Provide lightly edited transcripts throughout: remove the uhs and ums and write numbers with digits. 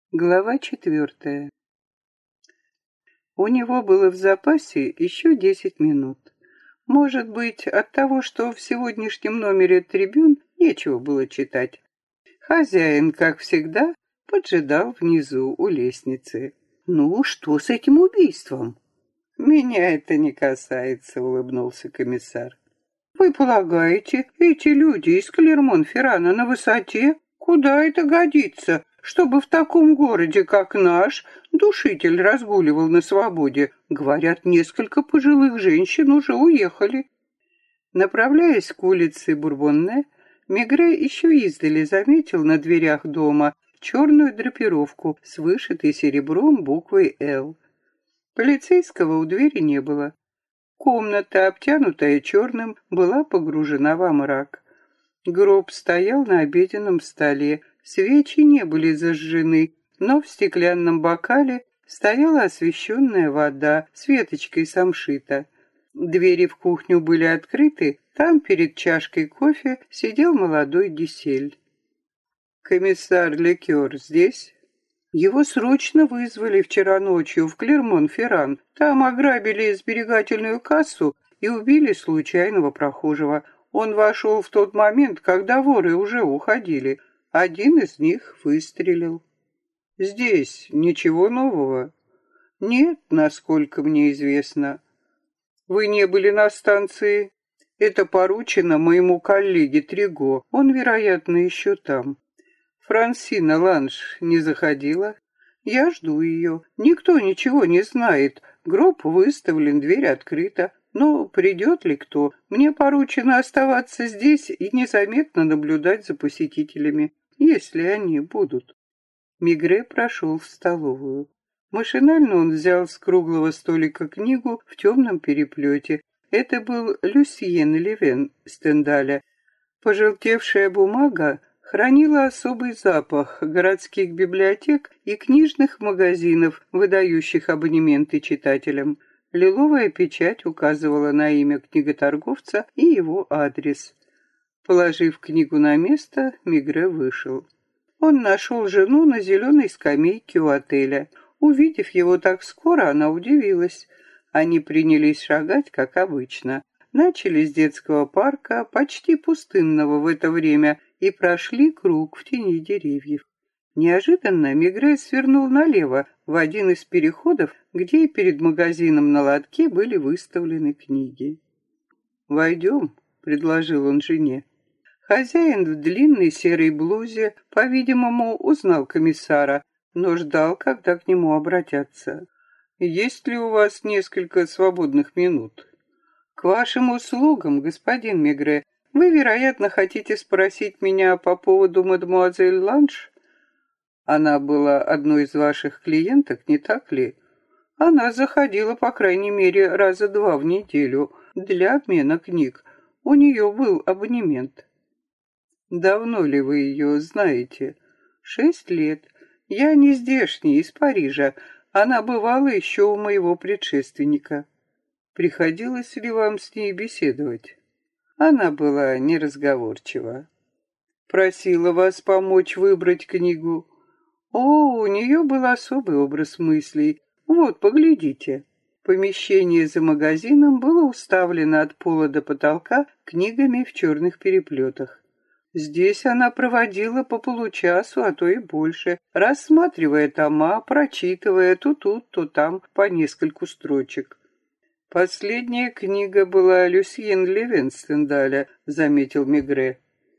Глава 4. У него было в запасе еще 10 минут. Может быть, от того, что в сегодняшнем номере «Трибюн» нечего было читать. Хозяин, как всегда, поджидал внизу у лестницы. «Ну, что с этим убийством?» «Меня это не касается», — улыбнулся комиссар. «Вы полагаете, эти люди из Клермон-Феррана на высоте? Куда это годится, чтобы в таком городе, как наш, душитель разгуливал на свободе? Говорят, несколько пожилых женщин уже уехали». Направляясь к улице Бурбонне, Мегре еще издали заметил на дверях дома черную драпировку с вышитой серебром буквой «Л». Полицейского у двери не было. Комната, обтянутая черным, была погружена во мрак. Гроб стоял на обеденном столе, свечи не были зажжены, но в стеклянном бокале стояла освещенная вода с веточкой самшита. Двери в кухню были открыты, там перед чашкой кофе сидел молодой Гисель. «Комиссар Лекер здесь?» Его срочно вызвали вчера ночью в Клермон-Ферран. Там ограбили сберегательную кассу и убили случайного прохожего. Он вошел в тот момент, когда воры уже уходили. Один из них выстрелил. Здесь ничего нового? Нет, насколько мне известно. Вы не были на станции? Это поручено моему коллеге Триго. Он, вероятно, еще там. Франсина Ланж не заходила. Я жду ее. Никто ничего не знает. Гроб выставлен, дверь открыта. Но придет ли кто? Мне поручено оставаться здесь и незаметно наблюдать за посетителями, если они будут. Мегре прошел в столовую. Машинально он взял с круглого столика книгу в темном переплете. Это был Люсьен Левен Стендаля. Пожелтевшая бумага хранила особый запах городских библиотек и книжных магазинов, выдающих абонементы читателям. Лиловая печать указывала на имя книготорговца и его адрес. Положив книгу на место, Мегре вышел. Он нашел жену на зеленой скамейке у отеля. Увидев его так скоро, она удивилась. Они принялись шагать, как обычно. Начали с детского парка, почти пустынного в это время, и прошли круг в тени деревьев. Неожиданно Мегре свернул налево, в один из переходов, где перед магазином на лотке были выставлены книги. «Войдем», — предложил он жене. Хозяин в длинной серой блузе, по-видимому, узнал комиссара, но ждал, когда к нему обратятся. «Есть ли у вас несколько свободных минут?» «К вашим услугам, господин Мегре. Вы, вероятно, хотите спросить меня по поводу мадемуазель Ланж? Она была одной из ваших клиенток, не так ли? Она заходила, по крайней мере, раза 2 в неделю для обмена книг. У нее был абонемент». «Давно ли вы ее знаете?» 6 лет. Я не здешний, из Парижа. Она бывала еще у моего предшественника». «Приходилось ли вам с ней беседовать?» Она была неразговорчива. «Просила вас помочь выбрать книгу?» «О, у нее был особый образ мыслей. Вот, поглядите». Помещение за магазином было уставлено от пола до потолка книгами в черных переплетах. Здесь она проводила по получасу, а то и больше, рассматривая тома, прочитывая то тут, то там по нескольку строчек. «Последняя книга была Люсьен Левен Стендаля», — заметил Мегре.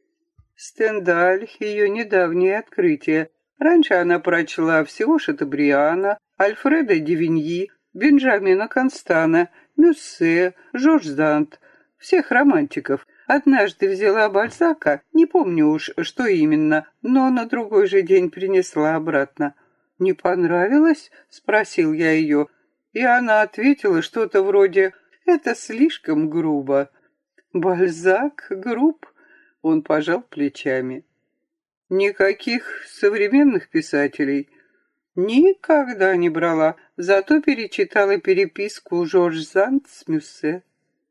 «Стендаль — ее недавнее открытие. Раньше она прочла всего Шатобриана, Альфреда Дивиньи, Бенджамина Констана, Мюссе, Жорж Дант, всех романтиков. Однажды взяла Бальзака, не помню уж, что именно, но на другой же день принесла обратно. «Не понравилось?» — спросил я ее. И она ответила что-то вроде «это слишком грубо». «Бальзак груб?» — он пожал плечами. «Никаких современных писателей?» «Никогда не брала, зато перечитала переписку Жорж Санд с Мюссе».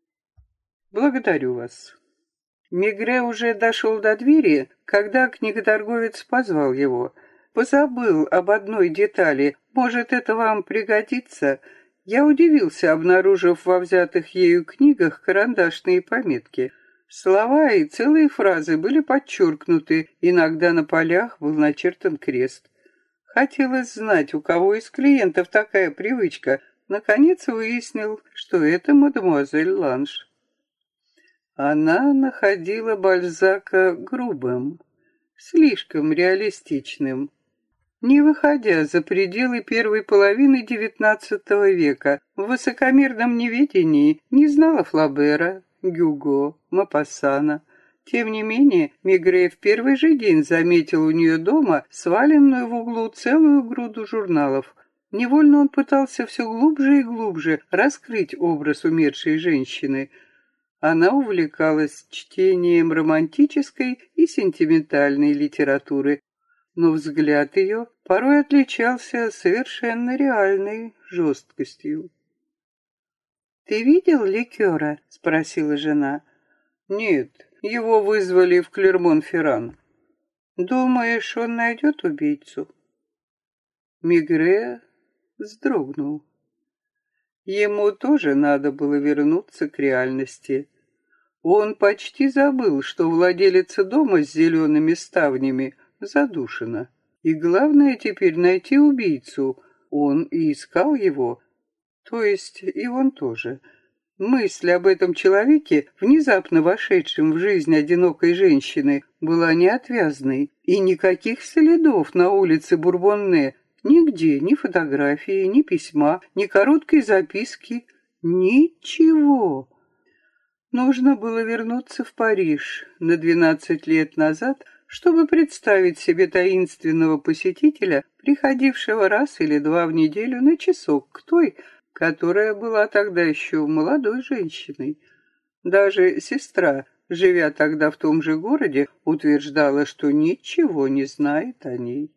«Благодарю вас». Мегре уже дошел до двери, когда книготорговец позвал его. позабыл об одной детали. Может, это вам пригодится? Я удивился, обнаружив во взятых ею книгах карандашные пометки. Слова и целые фразы были подчеркнуты, иногда на полях был начертан крест. Хотелось знать, у кого из клиентов такая привычка. Наконец выяснил, что это мадемуазель Ланж. Она находила Бальзака грубым, слишком реалистичным. Не выходя за пределы первой половины XIX века, в высокомерном неведении не знала Флабера, Гюго, Мопассана. Тем не менее, Мегре в первый же день заметил у нее дома сваленную в углу целую груду журналов. Невольно он пытался все глубже и глубже раскрыть образ умершей женщины. Она увлекалась чтением романтической и сентиментальной литературы, но взгляд ее порой отличался совершенно реальной жесткостью. «Ты видел Ликера?» — спросила жена. «Нет, его вызвали в Клермон-Ферран». «Думаешь, он найдет убийцу?» Мегре вздрогнул. Ему тоже надо было вернуться к реальности. Он почти забыл, что владелица дома с зелеными ставнями задушена. И главное теперь найти убийцу. Он и искал его, то есть и он тоже. Мысль об этом человеке, внезапно вошедшем в жизнь одинокой женщины, была неотвязной, и никаких следов на улице Бурбонне, нигде, ни фотографии, ни письма, ни короткой записки, ничего. Нужно было вернуться в Париж на 12 лет назад, чтобы представить себе таинственного посетителя, приходившего раз или два в неделю на часок к той, которая была тогда еще молодой женщиной. Даже сестра, живя тогда в том же городе, утверждала, что ничего не знает о ней.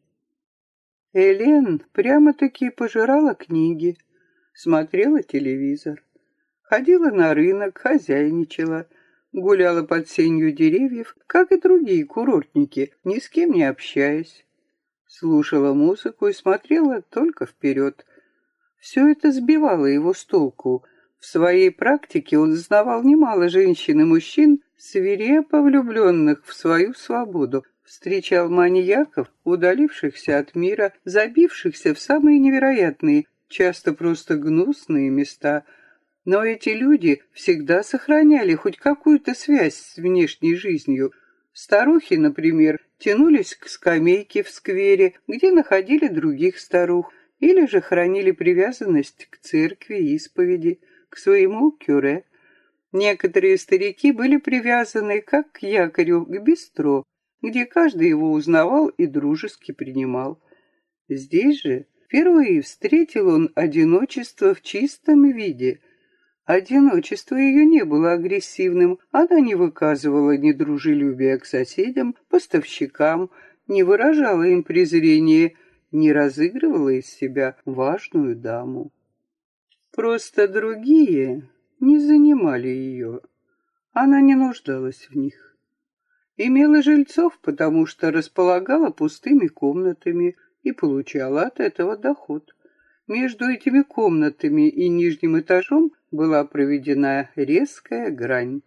Элен прямо-таки пожирала книги, смотрела телевизор, ходила на рынок, хозяйничала, гуляла под сенью деревьев, как и другие курортники, ни с кем не общаясь. Слушала музыку и смотрела только вперед. Все это сбивало его с толку. В своей практике он знавал немало женщин и мужчин, свирепо влюбленных в свою свободу, встречал маньяков, удалившихся от мира, забившихся в самые невероятные, часто просто гнусные места. Но эти люди всегда сохраняли хоть какую-то связь с внешней жизнью. Старухи, например, тянулись к скамейке в сквере, где находили других старух, или же хранили привязанность к церкви, исповеди, к своему кюре. Некоторые старики были привязаны, как к якорю, к бистро, где каждый его узнавал и дружески принимал. Здесь же впервые встретил он одиночество в чистом виде. Одиночество ее не было агрессивным, она не выказывала недружелюбия к соседям, поставщикам, не выражала им презрения, не разыгрывала из себя важную даму. Просто другие не занимали ее. Она не нуждалась в них. Имела жильцов, потому что располагала пустыми комнатами и получала от этого доход. Между этими комнатами и нижним этажом была проведена резкая грань.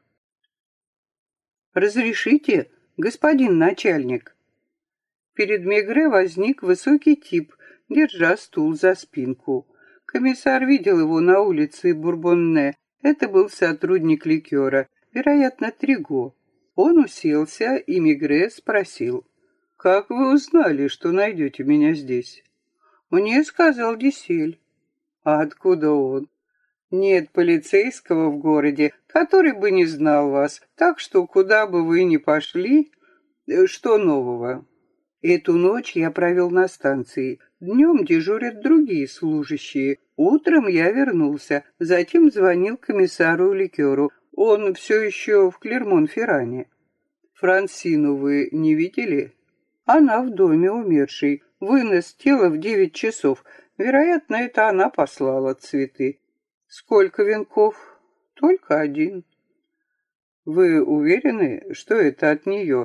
«Разрешите, господин начальник?» Перед Мегре возник высокий тип, держа стул за спинку. Комиссар видел его на улице Бурбонне. Это был сотрудник Ликера, вероятно, Триго. Он уселся, и Мегре спросил: «Как вы узнали, что найдете меня здесь?» «Мне сказал Дисель». «А откуда он?» «Нет полицейского в городе, который бы не знал вас, так что куда бы вы ни пошли, что нового?» Эту ночь я провел на станции. Днем дежурят другие служащие. Утром я вернулся, затем звонил комиссару Ликеру. Он все еще в Клермон-Ферране. Франсину вы не видели? Она в доме умершей. Вынос тела в 9 часов. Вероятно, это она послала цветы. Сколько венков? Только один. Вы уверены, что это от нее?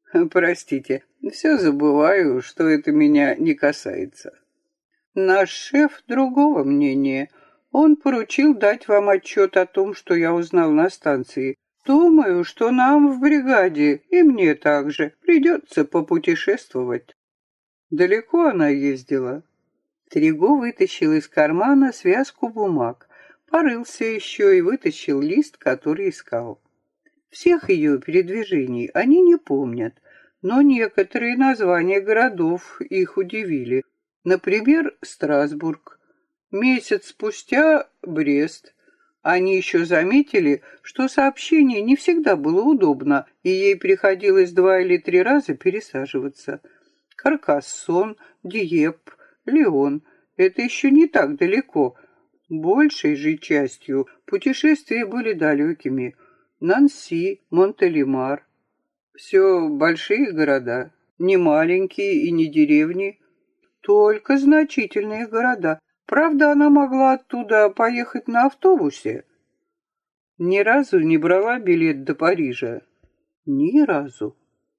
Простите, все забываю, что это меня не касается. Наш шеф другого мнения. Он поручил дать вам отчет о том, что я узнал на станции. Думаю, что нам в бригаде, и мне также, придется попутешествовать. Далеко она ездила? Триго вытащил из кармана связку бумаг, порылся еще и вытащил лист, который искал. Всех ее передвижений они не помнят, но некоторые названия городов их удивили. Например, Страсбург. Месяц спустя Брест. Они еще заметили, что сообщение не всегда было удобно, и ей приходилось 2 или 3 раза пересаживаться. Каркассон, Диеп, Лион. Это еще не так далеко. Большей же частью путешествия были далекими. Нанси, Монтелемар. Все большие города, не маленькие и не деревни, только значительные города. Правда, она могла оттуда поехать на автобусе. Ни разу не брала билет до Парижа. Ни разу.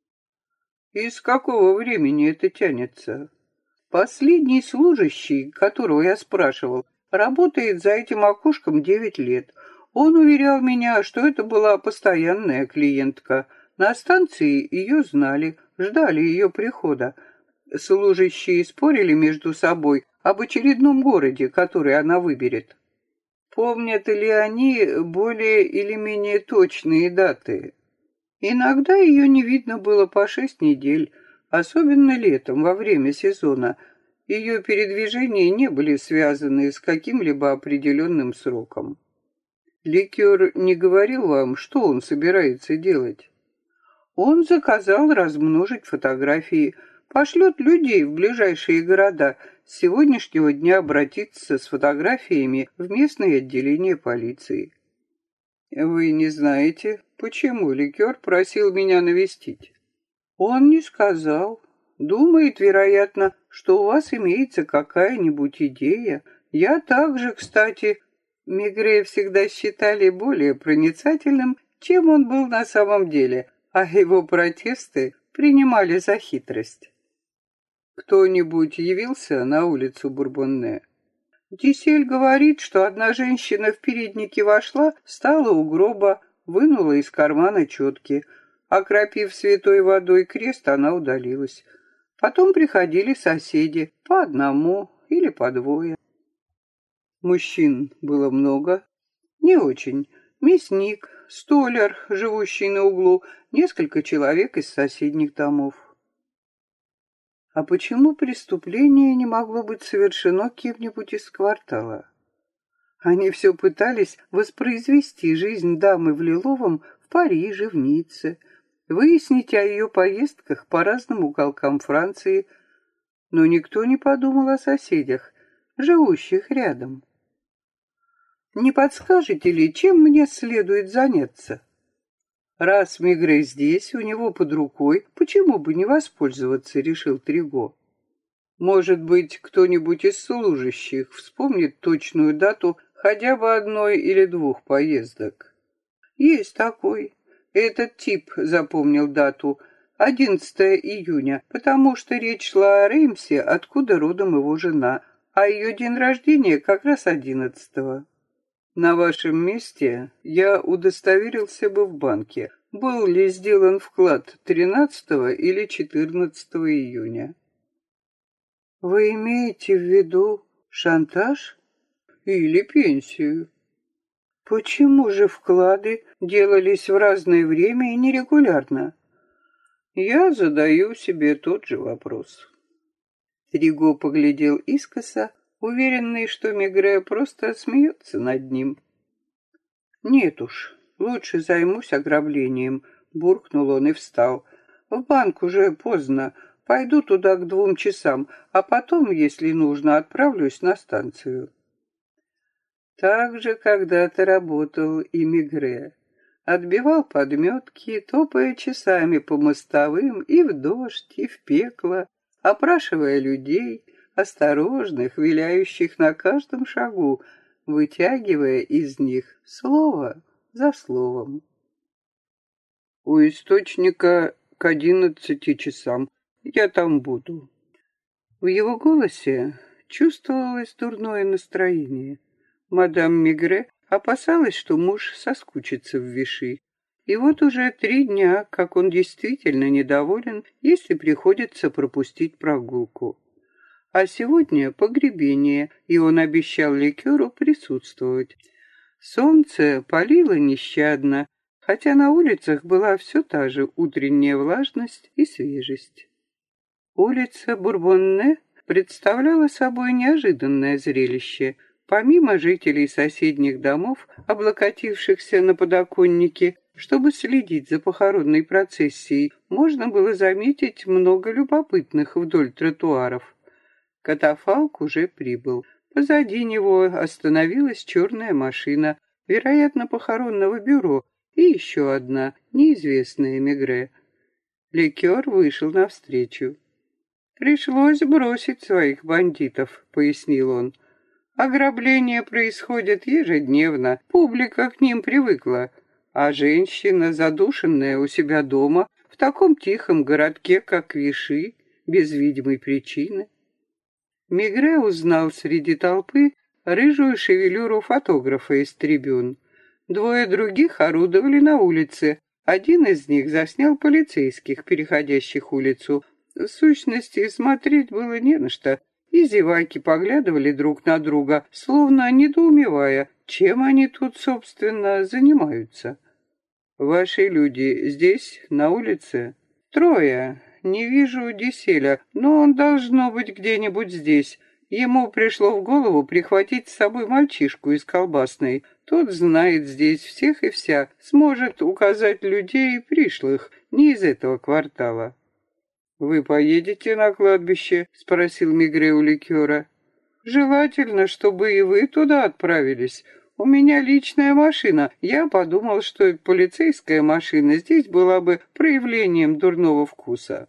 Из какого времени это тянется? Последний служащий, которого я спрашивал, работает за этим окошком 9 лет. Он уверял меня, что это была постоянная клиентка. На станции ее знали, ждали ее прихода. Служащие спорили между собой об очередном городе, который она выберет. Помнят ли они более или менее точные даты? Иногда ее не видно было по 6 недель, особенно летом, во время сезона. Ее передвижения не были связаны с каким-либо определенным сроком. Ликер не говорил вам, что он собирается делать? Он заказал размножить фотографии, пошлет людей в ближайшие города, с сегодняшнего дня обратиться с фотографиями в местное отделение полиции. Вы не знаете, почему Ликер просил меня навестить? Он не сказал. Думает, вероятно, что у вас имеется какая-нибудь идея. Я также, кстати, Мегре всегда считали более проницательным, чем он был на самом деле, а его протесты принимали за хитрость. Кто-нибудь явился на улицу Бурбонне? Дисель говорит, что одна женщина в переднике вошла, встала у гроба, вынула из кармана четки. Окропив святой водой крест, она удалилась. Потом приходили соседи, по одному или по двое. Мужчин было много? Не очень. Мясник, столяр, живущий на углу, несколько человек из соседних домов. А почему преступление не могло быть совершено кем-нибудь из квартала? Они все пытались воспроизвести жизнь дамы в Лиловом в Париже, в Ницце, выяснить о ее поездках по разным уголкам Франции, но никто не подумал о соседях, живущих рядом. Не подскажете ли, чем мне следует заняться? Раз Мегре здесь, у него под рукой, почему бы не воспользоваться, решил Триго. Может быть, кто-нибудь из служащих вспомнит точную дату хотя бы 1 или 2 поездок. Есть такой. Этот тип запомнил дату 11 июня, потому что речь шла о Реймсе, откуда родом его жена, а ее день рождения как раз 11-го. На вашем месте я удостоверился бы в банке, был ли сделан вклад 13 или 14 июня. Вы имеете в виду шантаж или пенсию? Почему же вклады делались в разное время и нерегулярно? Я задаю себе тот же вопрос. Триго поглядел искоса, уверенный, что Мегре просто смеется над ним. «Нет уж, лучше займусь ограблением», — буркнул он и встал. «В банк уже поздно, пойду туда к 2 часам, а потом, если нужно, отправлюсь на станцию». Так же когда-то работал и Мегре. Отбивал подметки, топая часами по мостовым и в дождь, и в пекло, опрашивая людей, осторожных, виляющих на каждом шагу, вытягивая из них слово за словом. У источника к 11 часам. Я там буду». В его голосе чувствовалось дурное настроение. Мадам Мегре опасалась, что муж соскучится в Виши. И вот уже 3 дня, как он действительно недоволен, если приходится пропустить прогулку. А сегодня погребение, и он обещал ликеру присутствовать. Солнце палило нещадно, хотя на улицах была все та же утренняя влажность и свежесть. Улица Бурбонне представляла собой неожиданное зрелище. Помимо жителей соседних домов, облокотившихся на подоконнике, чтобы следить за похоронной процессией, можно было заметить много любопытных вдоль тротуаров. Катафалк уже прибыл. Позади него остановилась черная машина, вероятно, похоронного бюро, и еще одна, неизвестная Мегре. Ликер вышел навстречу. «Пришлось бросить своих бандитов», — пояснил он. «Ограбления происходят ежедневно, публика к ним привыкла, а женщина, задушенная у себя дома, в таком тихом городке, как Виши, без видимой причины». Мегре узнал среди толпы рыжую шевелюру фотографа из трибюн. 2 других орудовали на улице. Один из них заснял полицейских, переходящих улицу. В сущности, смотреть было не на что, и зеваки поглядывали друг на друга, словно недоумевая, чем они тут, собственно, занимаются. «Ваши люди здесь, на улице?» «3. Не вижу Диселя, но он должно быть где-нибудь здесь. Ему пришло в голову прихватить с собой мальчишку из колбасной. Тот знает здесь всех и вся, сможет указать людей пришлых, не из этого квартала». «Вы поедете на кладбище?» — спросил Мегре у ликера. «Желательно, чтобы и вы туда отправились. У меня личная машина. Я подумал, что полицейская машина здесь была бы проявлением дурного вкуса».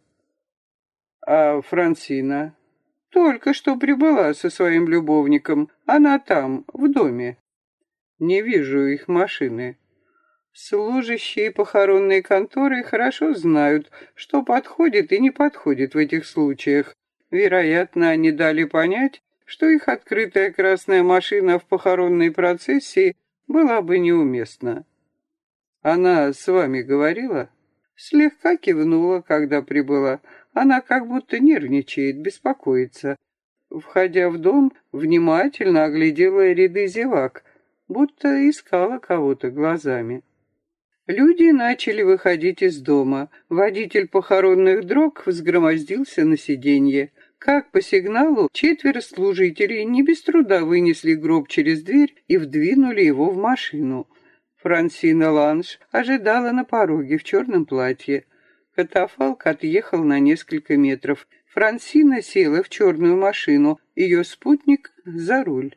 «А Франсина?» «Только что прибыла со своим любовником. Она там, в доме». «Не вижу их машины». Служащие похоронной конторы хорошо знают, что подходит и не подходит в этих случаях. Вероятно, они дали понять, что их открытая красная машина в похоронной процессии была бы неуместна. «Она с вами говорила?» Слегка кивнула, когда прибыла. Она как будто нервничает, беспокоится. Входя в дом, внимательно оглядела ряды зевак, будто искала кого-то глазами. Люди начали выходить из дома. Водитель похоронных дрог взгромоздился на сиденье. Как по сигналу, 4 служителей не без труда вынесли гроб через дверь и вдвинули его в машину. Франсина Ланш ожидала на пороге в черном платье. Катафалк отъехал на несколько метров. Франсина села в черную машину, ее спутник за руль.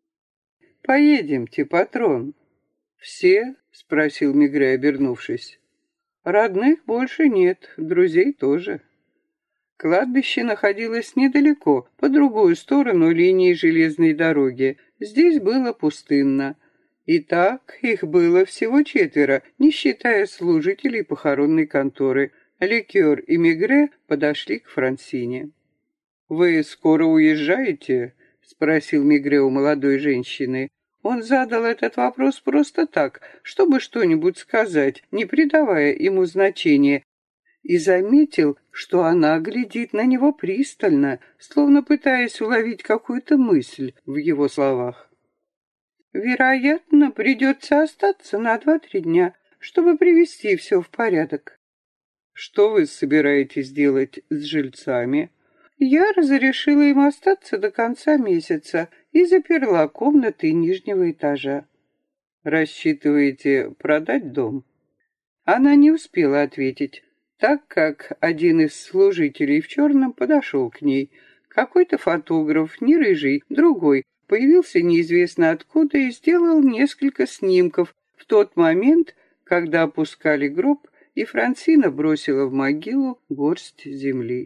«Поедемте, патрон». «Все?» — спросил Мегре, обернувшись. «Родных больше нет, друзей тоже». Кладбище находилось недалеко, по другую сторону линии железной дороги. Здесь было пустынно. Итак, их было всего 4, не считая служителей похоронной конторы. Ликер и Мегре подошли к Франсине. «Вы скоро уезжаете?» — спросил Мегре у молодой женщины. Он задал этот вопрос просто так, чтобы что-нибудь сказать, не придавая ему значения, и заметил, что она глядит на него пристально, словно пытаясь уловить какую-то мысль в его словах. «Вероятно, придется остаться на 2-3 дня, чтобы привести все в порядок». «Что вы собираетесь делать с жильцами?» «Я разрешила им остаться до конца месяца и заперла комнаты нижнего этажа». «Рассчитываете продать дом?» Она не успела ответить, так как один из служителей в черном подошел к ней. Какой-то фотограф, не рыжий, другой, появился неизвестно откуда и сделал несколько снимков в тот момент, когда опускали гроб, и Франсина бросила в могилу горсть земли.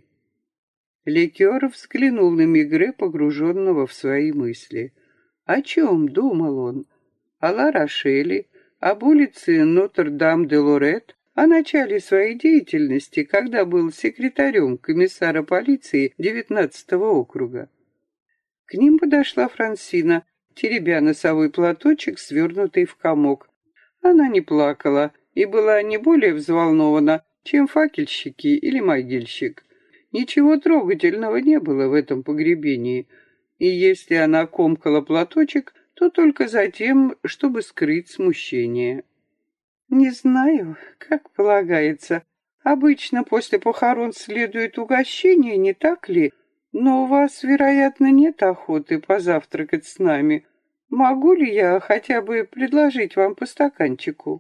Ликер взглянул на Мегре, погруженного в свои мысли. О чем думал он? О Ла-Рошеле, об улице Нотр-Дам-де-Лорет, о начале своей деятельности, когда был секретарем комиссара полиции 19-го округа. К ним подошла Франсина, теребя носовой платочек, свернутый в комок. Она не плакала и была не более взволнована, чем факельщики или могильщик. Ничего трогательного не было в этом погребении, и если она комкала платочек, то только за тем, чтобы скрыть смущение. «Не знаю, как полагается. Обычно после похорон следует угощение, не так ли? Но у вас, вероятно, нет охоты позавтракать с нами. Могу ли я хотя бы предложить вам по стаканчику?»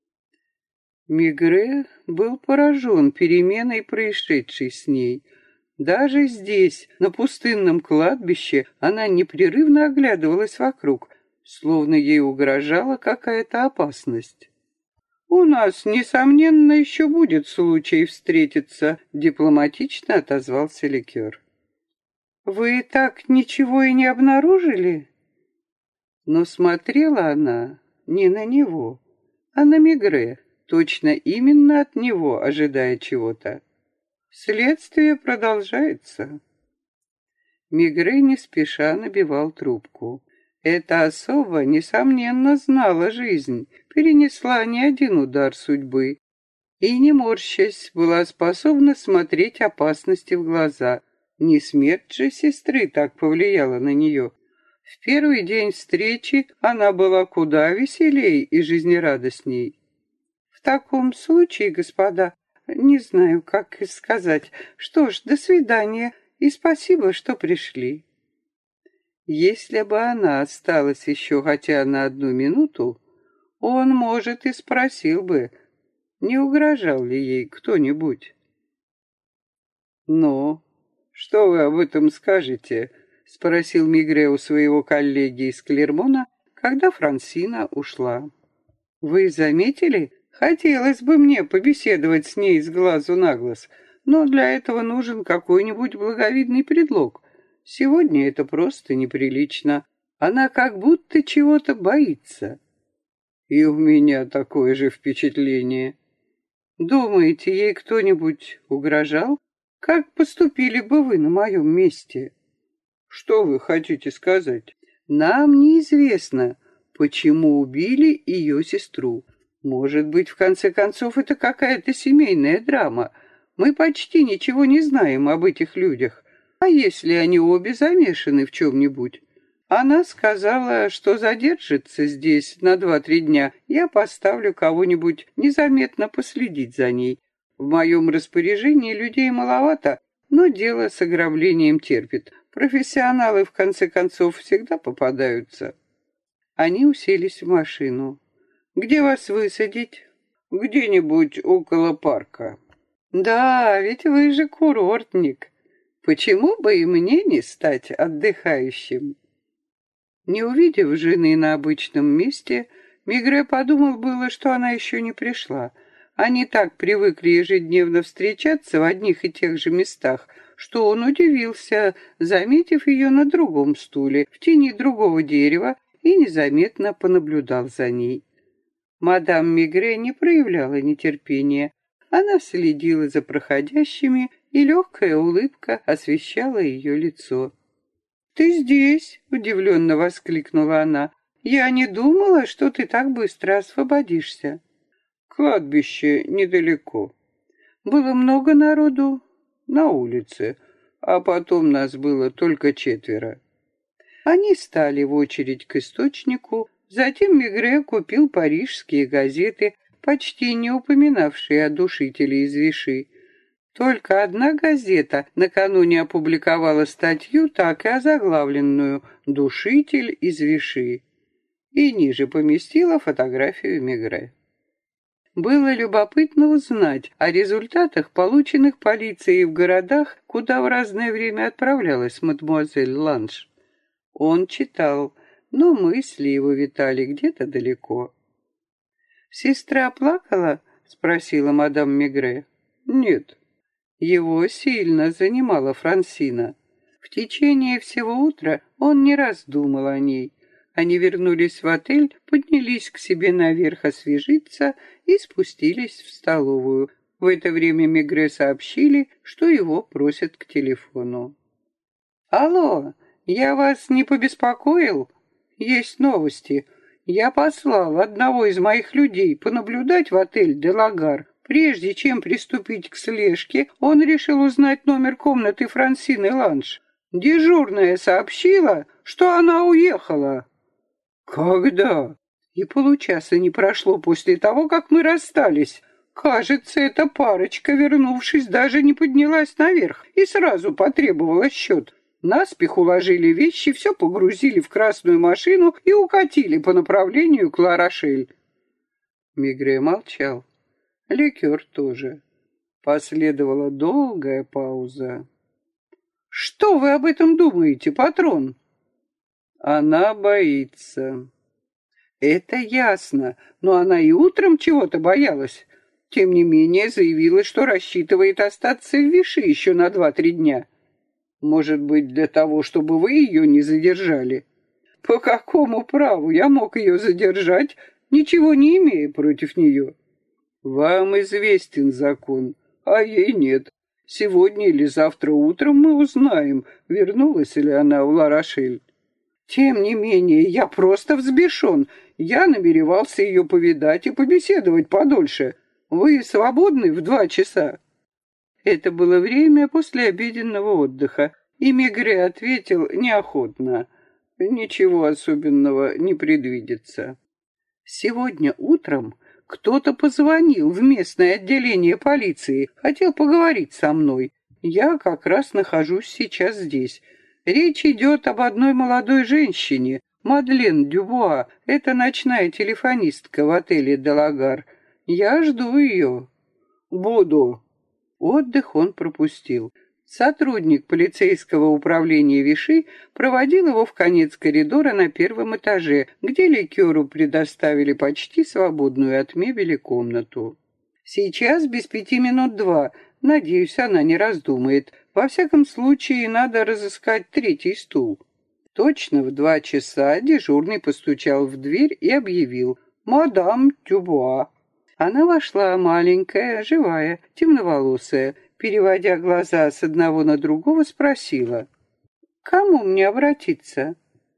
Мегре был поражен переменой, происшедшей с ней. Даже здесь, на пустынном кладбище, она непрерывно оглядывалась вокруг, словно ей угрожала какая-то опасность. «У нас, несомненно, еще будет случай встретиться», — дипломатично отозвался ликер. «Вы так ничего и не обнаружили?» Но смотрела она не на него, а на Мегре, точно именно от него, ожидая чего-то. Следствие продолжается. Мегре не спеша набивал трубку. Эта особа, несомненно, знала жизнь, перенесла не один удар судьбы и, не морщась, была способна смотреть опасности в глаза. Не смерть же сестры так повлияла на нее. В первый день встречи она была куда веселей и жизнерадостней. В таком случае, господа, не знаю, как и сказать. Что ж, до свидания и спасибо, что пришли. Если бы она осталась еще хотя на одну минуту, он, может, и спросил бы, не угрожал ли ей кто-нибудь. «Ну, что вы об этом скажете?» — спросил Мегре у своего коллеги из Клермона, когда Франсина ушла. «Вы заметили? Хотелось бы мне побеседовать с ней с глазу на глаз, но для этого нужен какой-нибудь благовидный предлог. Сегодня это просто неприлично. Она как будто чего-то боится». «И у меня такое же впечатление». «Думаете, ей кто-нибудь угрожал? Как поступили бы вы на моем месте?» «Что вы хотите сказать?» «Нам неизвестно, почему убили ее сестру. Может быть, в конце концов, это какая-то семейная драма. Мы почти ничего не знаем об этих людях. А если они обе замешаны в чем-нибудь?» Она сказала, что задержится здесь на 2-3 дня. Я поставлю кого-нибудь незаметно последить за ней. В моем распоряжении людей маловато, но дело с ограблением терпит. Профессионалы, в конце концов, всегда попадаются. Они уселись в машину. «Где вас высадить?» «Где-нибудь около парка». «Да, ведь вы же курортник. Почему бы и мне не стать отдыхающим?» Не увидев жены на обычном месте, Мегре подумал было, что она еще не пришла. Они так привыкли ежедневно встречаться в одних и тех же местах, что он удивился, заметив ее на другом стуле, в тени другого дерева, и незаметно понаблюдал за ней. Мадам Мегре не проявляла нетерпения. Она следила за проходящими, и легкая улыбка освещала ее лицо. «Ты здесь?» — удивленно воскликнула она. «Я не думала, что ты так быстро освободишься». «Кладбище недалеко. Было много народу на улице, а потом нас было только 4». Они стали в очередь к источнику, затем Мегре купил парижские газеты, почти не упоминавшие о душителе из Виши. Только одна газета накануне опубликовала статью, так и озаглавленную «Душитель из Виши», и ниже поместила фотографию Мегре. Было любопытно узнать о результатах, полученных полицией в городах, куда в разное время отправлялась мадемуазель Ланж. Он читал, но мысли его витали где-то далеко. «Сестра плакала?» — спросила мадам Мегре. «Нет». Его сильно занимала Франсина. В течение всего утра он не раз думал о ней. Они вернулись в отель, поднялись к себе наверх освежиться и спустились в столовую. В это время Мегре сообщили, что его просят к телефону. «Алло, я вас не побеспокоил? Есть новости. Я послал одного из моих людей понаблюдать в отель «Делагар». Прежде чем приступить к слежке, он решил узнать номер комнаты Франсины Ланш. Дежурная сообщила, что она уехала». «Когда?» «И получаса не прошло после того, как мы расстались. Кажется, эта парочка, вернувшись, даже не поднялась наверх и сразу потребовала счет. Наспех уложили вещи, все погрузили в красную машину и укатили по направлению к Ла-Рошель». Мегре молчал. Ликер тоже. Последовала долгая пауза. «Что вы об этом думаете, патрон?» «Она боится». «Это ясно, но она и утром чего-то боялась. Тем не менее заявила, что рассчитывает остаться в Виши еще на 2-3 дня. Может быть, для того, чтобы вы ее не задержали?» «По какому праву я мог ее задержать, ничего не имея против нее?» «Вам известен закон, а ей нет. Сегодня или завтра утром мы узнаем, вернулась ли она в Ла-Рошель». «Тем не менее, я просто взбешен. Я намеревался ее повидать и побеседовать подольше. Вы свободны в 2 часа?» Это было время после обеденного отдыха, и Мегре ответил неохотно. Ничего особенного не предвидится. «Сегодня утром кто-то позвонил в местное отделение полиции, хотел поговорить со мной. Я как раз нахожусь сейчас здесь. Речь идет об одной молодой женщине, Мадлен Дюбуа. Это ночная телефонистка в отеле «Делагар». Я жду ее». «Буду». Отдых он пропустил. Сотрудник полицейского управления Виши проводил его в конец коридора на 1-м этаже, где Ликеру предоставили почти свободную от мебели комнату. «Сейчас без 5 минут 2. Надеюсь, она не раздумает. Во всяком случае, надо разыскать 3-й стул». Точно в 2 часа дежурный постучал в дверь и объявил: «Мадам Дюбуа». Она вошла, маленькая, живая, темноволосая, переводя глаза с одного на другого, спросила: «К кому мне обратиться?»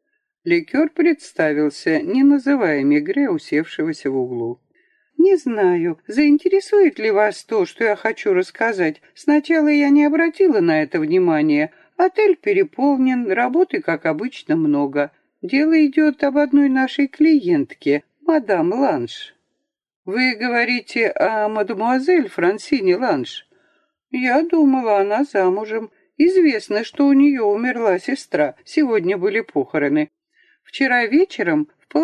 Ликер представился, не называя Мегре, усевшегося в углу. «Не знаю, заинтересует ли вас то, что я хочу рассказать. Сначала я не обратила на это внимания. Отель переполнен, работы, как обычно, много. Дело идет об одной нашей клиентке, мадам Ланш». «Вы говорите о мадемуазель Франсине Ланш?» «Я думала, она замужем. Известно, что у нее умерла сестра. Сегодня были похороны. Вчера вечером, в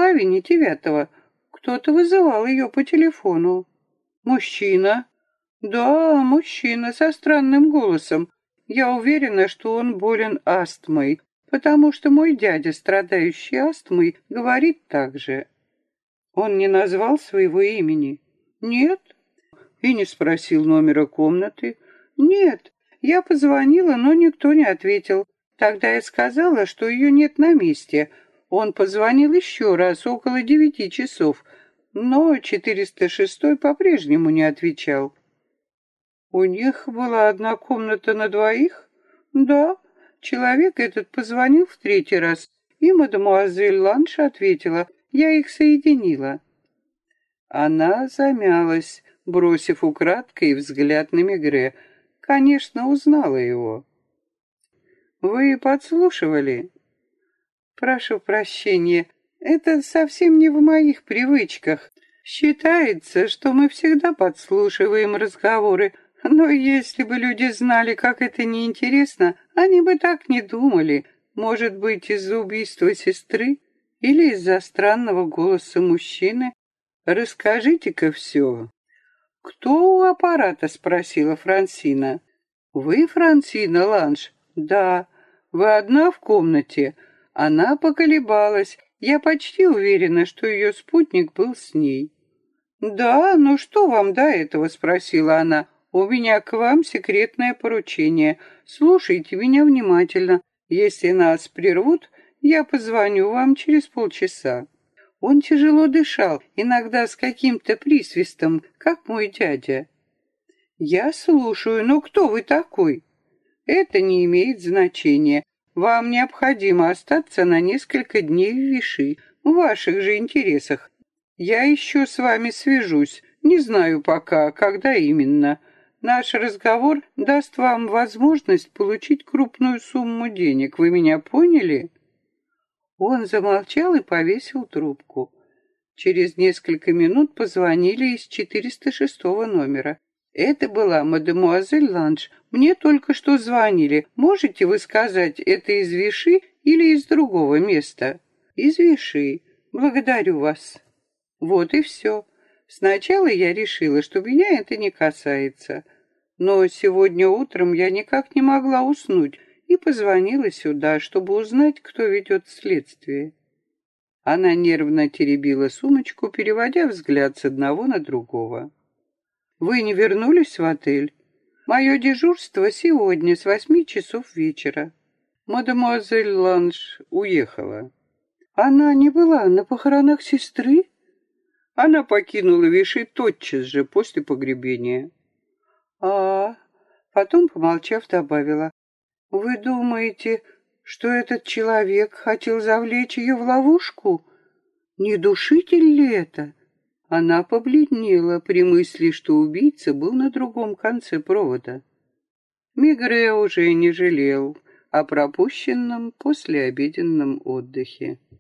8:30, кто-то вызывал ее по телефону». «Мужчина?» «Да, мужчина со странным голосом. Я уверена, что он болен астмой, потому что мой дядя, страдающий астмой, говорит так же». «Он не назвал своего имени?» «Нет». «И не спросил номера комнаты?» «Нет. Я позвонила, но никто не ответил. Тогда я сказала, что ее нет на месте. Он позвонил еще раз, около 9 часов, но 406-й по-прежнему не отвечал». «У них была одна комната на 2?» «Да. Человек этот позвонил в 3-й раз, и мадемуазель Ланш ответила. Я их соединила». Она замялась, бросив украдкой взгляд на Мегре. Конечно, узнала его. «Вы подслушивали?» «Прошу прощения, это совсем не в моих привычках. Считается, что мы всегда подслушиваем разговоры, но если бы люди знали, как это неинтересно, они бы так не думали. Может быть, из-за убийства сестры или из-за странного голоса мужчины? Расскажите-ка все». «Кто у аппарата?» — спросила Франсина. «Вы Франсина Ланш?» «Да». «Вы одна в комнате?» Она поколебалась. Я почти уверена, что ее спутник был с ней. «Да, ну что вам до этого?» — спросила она. «У меня к вам секретное поручение. Слушайте меня внимательно. Если нас прервут, Я позвоню вам через полчаса». Он тяжело дышал, иногда с каким-то присвистом, как мой дядя. «Я слушаю, но кто вы такой?» «Это не имеет значения. Вам необходимо остаться на несколько дней в Виши, в ваших же интересах. Я еще с вами свяжусь, не знаю пока, когда именно. Наш разговор даст вам возможность получить крупную сумму денег. Вы меня поняли?» Он замолчал и повесил трубку. Через несколько минут позвонили из 406 номера. «Это была мадемуазель Ланж. Мне только что звонили. Можете вы сказать, это из Виши или из другого места?» «Из Виши. Благодарю вас». Вот и все. Сначала я решила, что меня это не касается. Но сегодня утром я никак не могла уснуть и позвонила сюда, чтобы узнать, кто ведет следствие. Она нервно теребила сумочку, переводя взгляд с одного на другого. «Вы не вернулись в отель? Мое дежурство сегодня с 8 часов вечера». Мадемуазель Ланж уехала. «Она не была на похоронах сестры?» Она покинула Виши тотчас же после погребения. Потом, помолчав, добавила. «Вы думаете, что этот человек хотел завлечь ее в ловушку? Не душитель ли это?» Она побледнела при мысли, что убийца был на другом конце провода. Мегре уже не жалел о пропущенном послеобеденном отдыхе.